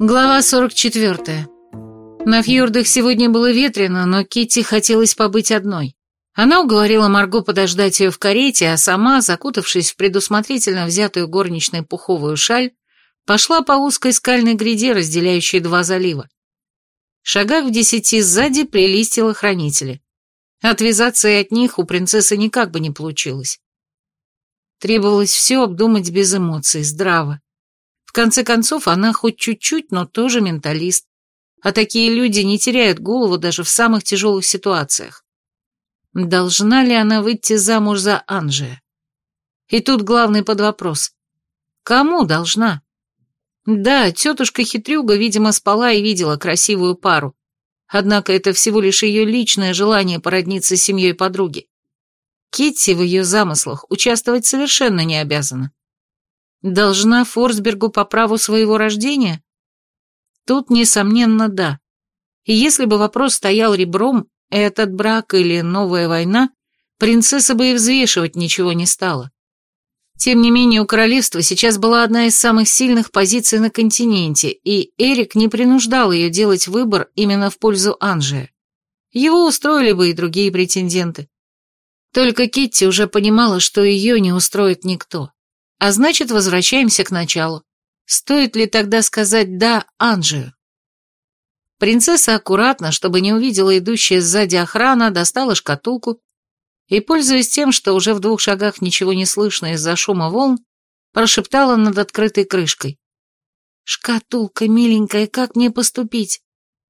Глава 44. На фьордах сегодня было ветрено, но Китти хотелось побыть одной. Она уговорила Марго подождать ее в карете, а сама, закутавшись в предусмотрительно взятую горничной пуховую шаль, пошла по узкой скальной гряде, разделяющей два залива. Шагах в 10 сзади плелись телохранители. Отвязаться и от них у принцессы никак бы не получилось. Требовалось все обдумать без эмоций, здраво. В конце концов, она хоть чуть-чуть, но тоже менталист. А такие люди не теряют голову даже в самых тяжелых ситуациях. Должна ли она выйти замуж за Анжея? И тут главный подвопрос. Кому должна? Да, тетушка-хитрюга, видимо, спала и видела красивую пару. Однако это всего лишь ее личное желание породниться с семьей подруги. Китти в ее замыслах участвовать совершенно не обязана. Должна Форсбергу по праву своего рождения? Тут, несомненно, да. И если бы вопрос стоял ребром, этот брак или новая война, принцесса бы и взвешивать ничего не стала. Тем не менее, у королевства сейчас была одна из самых сильных позиций на континенте, и Эрик не принуждал ее делать выбор именно в пользу Анжея. Его устроили бы и другие претенденты. Только Китти уже понимала, что ее не устроит никто. А значит, возвращаемся к началу. Стоит ли тогда сказать «да» Анжею? Принцесса аккуратно, чтобы не увидела идущая сзади охрана, достала шкатулку и, пользуясь тем, что уже в 2 шагах ничего не слышно из-за шума волн, прошептала над открытой крышкой. «Шкатулка, миленькая, как мне поступить?»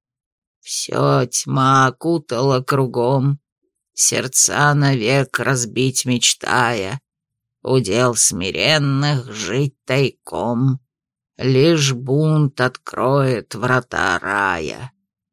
Все тьма окутала кругом, сердца навек разбить мечтая. Удел смиренных жить тайком, лишь бунт откроет врата рая.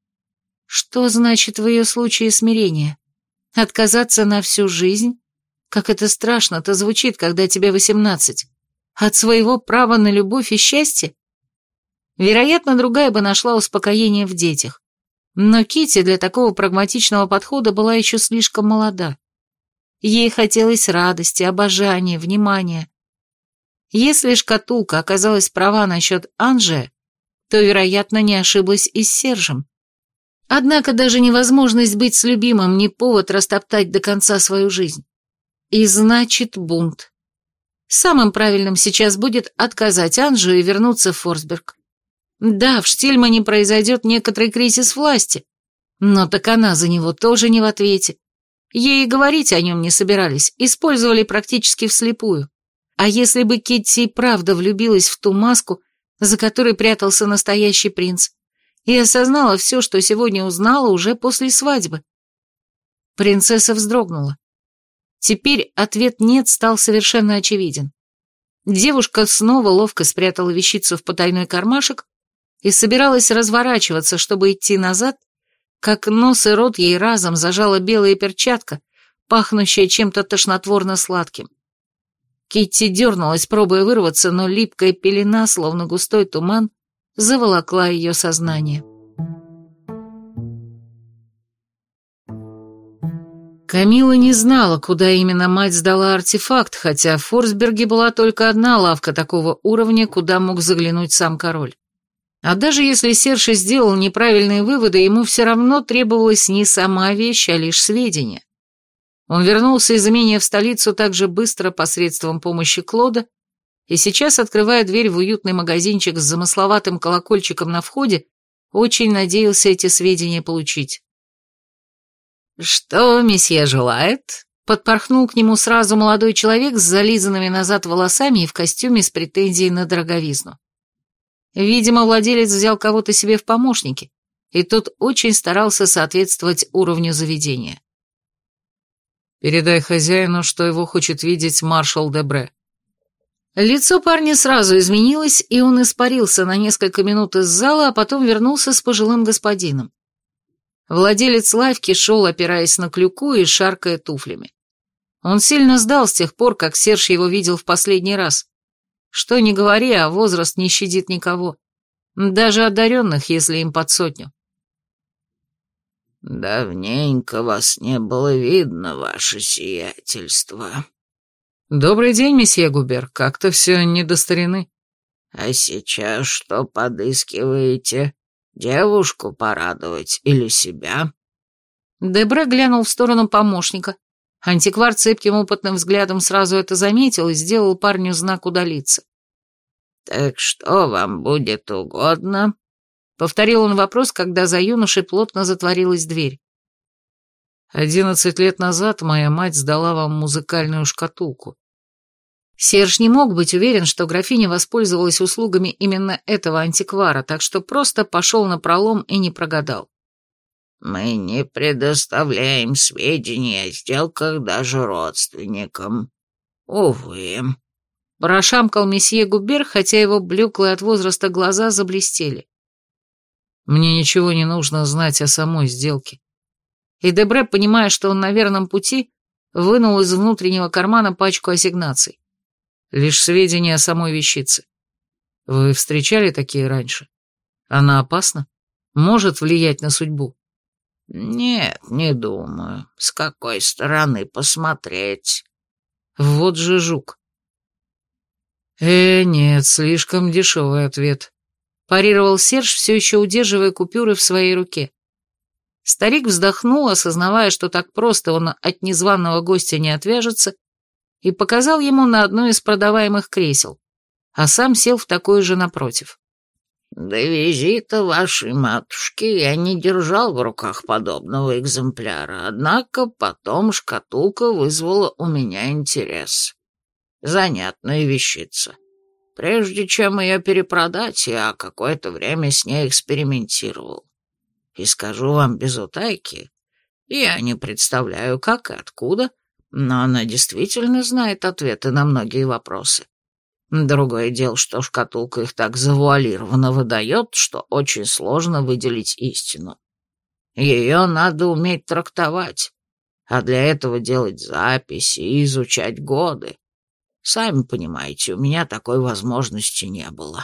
Что значит в ее случае смирение? Отказаться на всю жизнь? Как это страшно-то звучит, когда тебе 18. От своего права на любовь и счастье? Вероятно, другая бы нашла успокоение в детях. Но Китти для такого прагматичного подхода была еще слишком молода. Ей хотелось радости, обожания, внимания. Если шкатулка оказалась права насчет Анжея, то, вероятно, не ошиблась и с Сержем. Однако даже невозможность быть с любимым не повод растоптать до конца свою жизнь. И значит бунт. Самым правильным сейчас будет отказать Анжею и вернуться в Форсберг. Да, в Штильмане произойдет некоторый кризис власти, но так она за него тоже не в ответе. Ей и говорить о нем не собирались, использовали практически вслепую. А если бы Китти правда влюбилась в ту маску, за которой прятался настоящий принц, и осознала все, что сегодня узнала уже после свадьбы? Принцесса вздрогнула. Теперь ответ «нет» стал совершенно очевиден. Девушка снова ловко спрятала вещицу в потайной кармашек и собиралась разворачиваться, чтобы идти назад, как нос и рот ей разом зажала белая перчатка, пахнущая чем-то тошнотворно-сладким. Китти дернулась, пробуя вырваться, но липкая пелена, словно густой туман, заволокла ее сознание. Камила не знала, куда именно мать сдала артефакт, хотя в Форсберге была только одна лавка такого уровня, куда мог заглянуть сам король. А даже если Серж и сделал неправильные выводы, ему все равно требовалась не сама вещь, а лишь сведения. Он вернулся из имения в столицу так же быстро посредством помощи Клода, и сейчас, открывая дверь в уютный магазинчик с замысловатым колокольчиком на входе, очень надеялся эти сведения получить. «Что месье желает?» — подпорхнул к нему сразу молодой человек с зализанными назад волосами и в костюме с претензией на дороговизну. Видимо, владелец взял кого-то себе в помощники, и тот очень старался соответствовать уровню заведения. «Передай хозяину, что его хочет видеть маршал Дебре». Лицо парня сразу изменилось, и он испарился на несколько минут из зала, а потом вернулся с пожилым господином. Владелец лавки шел, опираясь на клюку и шаркая туфлями. Он сильно сдал с тех пор, как Серж его видел в последний раз. Что ни говори, а возраст не щадит никого. Даже одаренных, если им под 100. «Давненько вас не было видно, ваше сиятельство». «Добрый день, месье Губер, как-то все не до старины». А сейчас что подыскиваете? Девушку порадовать или себя?» Дебре глянул в сторону помощника. Антиквар цепким опытным взглядом сразу это заметил и сделал парню знак удалиться. «Так что вам будет угодно?» — повторил он вопрос, когда за юношей плотно затворилась дверь. 11 лет назад моя мать сдала вам музыкальную шкатулку. Серж не мог быть уверен, что графиня воспользовалась услугами именно этого антиквара, так что просто пошел напролом и не прогадал. «Мы не предоставляем сведений о сделках даже родственникам. Увы». Прошамкал месье Губер, хотя его блеклые от возраста глаза заблестели. «Мне ничего не нужно знать о самой сделке». И Дебре, понимая, что он на верном пути, вынул из внутреннего кармана пачку ассигнаций. «Лишь сведения о самой вещице. Вы встречали такие раньше? Она опасна? Может влиять на судьбу?» «Нет, не думаю. С какой стороны посмотреть?» Вот же жук. Нет, слишком дешевый ответ. Парировал Серж, все еще удерживая купюры в своей руке. Старик вздохнул, осознавая, что так просто он от незваного гостя не отвяжется, и показал ему на одно из продаваемых кресел, а сам сел в такое же напротив. «До визита вашей матушки я не держал в руках подобного экземпляра, однако потом шкатулка вызвала у меня интерес. Занятная вещица. Прежде чем ее перепродать, я какое-то время с ней экспериментировал. И скажу вам без утайки, я не представляю, как и откуда, но она действительно знает ответы на многие вопросы. Другое дело, что шкатулка их так завуалированно выдает, что очень сложно выделить истину. Ее надо уметь трактовать, а для этого делать записи и изучать годы. Сами понимаете, у меня такой возможности не было».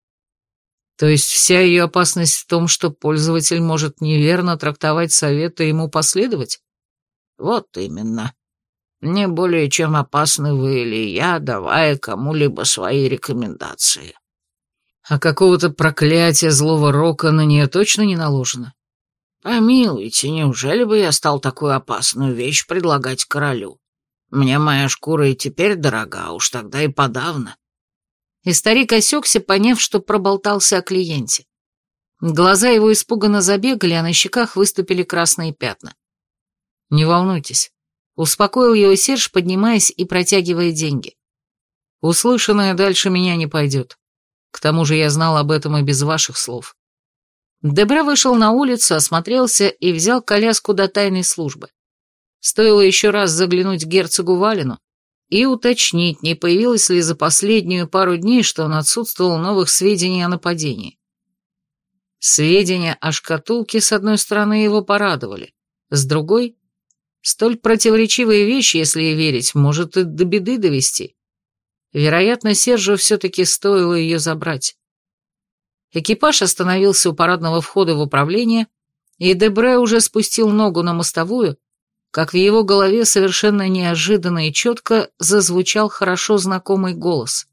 То есть вся ее опасность в том, что пользователь может неверно трактовать советы и ему последовать? Вот именно. Не более чем опасны вы или я, давая кому-либо свои рекомендации. А какого-то проклятия злого рока на нее точно не наложено? Помилуйте, неужели бы я стал такую опасную вещь предлагать королю? Мне моя шкура и теперь дорога, уж тогда и подавно. И старик осекся, поняв, что проболтался о клиенте. Глаза его испуганно забегали, а на щеках выступили красные пятна. «Не волнуйтесь», — успокоил его Серж, поднимаясь и протягивая деньги. «Услышанное дальше меня не пойдет. К тому же я знал об этом и без ваших слов». Дебре вышел на улицу, осмотрелся и взял коляску до тайной службы. Стоило еще раз заглянуть к герцогу Валину и уточнить, не появилось ли за последнюю пару дней, что он отсутствовал, новых сведений о нападении. Сведения о шкатулке, с одной стороны, его порадовали, с другой, столь противоречивые вещи, если ей верить, может и до беды довести. Вероятно, Сержу все-таки стоило ее забрать. Экипаж остановился у парадного входа в управление, и Дебре уже спустил ногу на мостовую, как в его голове совершенно неожиданно и четко зазвучал хорошо знакомый голос.